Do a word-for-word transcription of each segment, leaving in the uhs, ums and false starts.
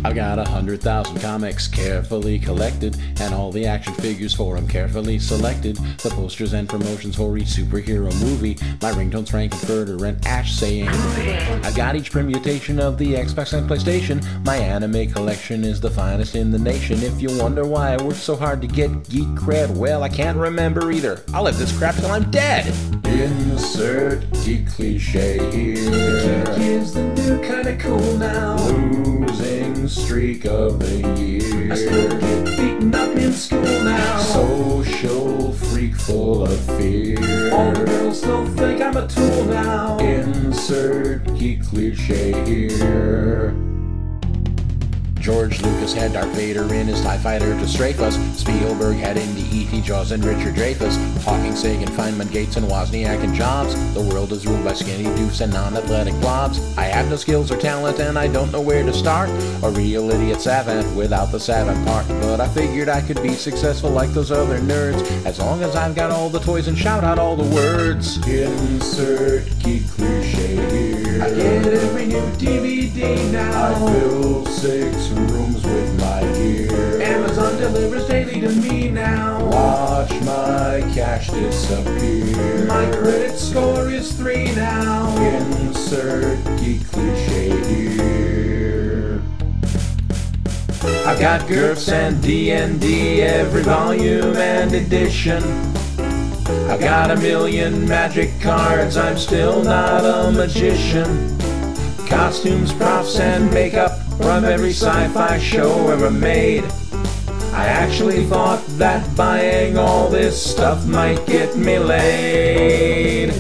I've got a hundred thousand comics carefully collected, and all the action figures for 'em carefully selected. The posters and promotions for each superhero movie. My ringtone's Frankenfurter and Ash saying I've got each permutation of the Xbox and PlayStation. My anime collection is the finest in the nation. If you wonder why I worked so hard to get geek cred, well, I can't remember either. I'll live this crap till I'm dead. Insert geek cliche here. Geek is the new kinda cool now. Losing streak of the year. I still get beaten up in school now. Social freak full of fear. All the girls still think I'm a tool now. Insert geek cliche here. George Lucas had Darth Vader in his TIE fighter to strafe us. Spielberg had Indy, E T, Jaws, and Richard Dreyfuss. Hawking, Sagan, Feynman, Gates, and Wozniak and Jobs. The world is ruled by skinny doofs and non-athletic blobs. I have no skills or talent, and I don't know where to start. A real idiot savant without the savant part. But I figured I could be successful like those other nerds, as long as I've got all the toys and shout out all the words. Insert geek cliche here. I get every new D V D now. I fill six rooms with my gear. Amazon delivers daily to me now. Watch my cash disappear. My credit score is three now. Insert geek cliche here. I've got GURPS and D and D, every volume and edition. I've got a million magic cards, I'm still not a magician. Costumes, props, and makeup from every sci-fi show ever made. I actually thought that buying all this stuff might get me laid.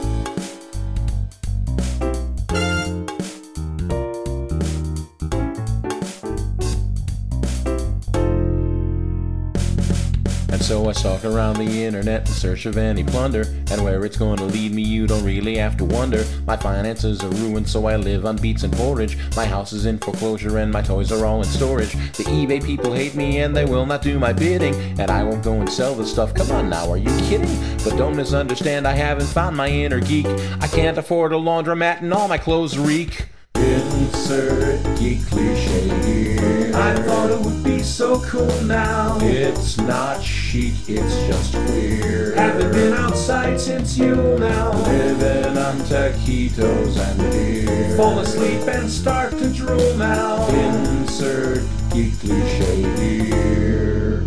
And so I stalk around the internet in search of any plunder, and where it's going to lead me you don't really have to wonder. My finances are ruined, so I live on beets and porridge. My house is in foreclosure and my toys are all in storage. The eBay people hate me and they will not do my bidding, and I won't go and sell this stuff. Come on now, are you kidding? But don't misunderstand, I haven't found my inner geek. I can't afford a laundromat and all my clothes reek. Insert geek cliche here. I thought it would be so cool now. It's not chic, it's just queer. Haven't been outside since Yule now. Living on taquitos and beer. Fall asleep and start to drool now. Insert geek cliche here.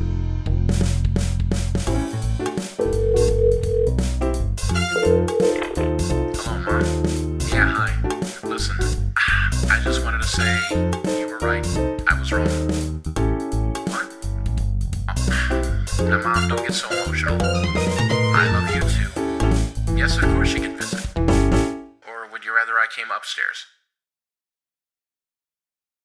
Hello, Mom. Yeah, hi. Listen, I just wanted to say you were right. I was wrong. What? Oh. Now, Mom, don't get so emotional. I love you too. Yes, of course you can visit. Or would you rather I came upstairs?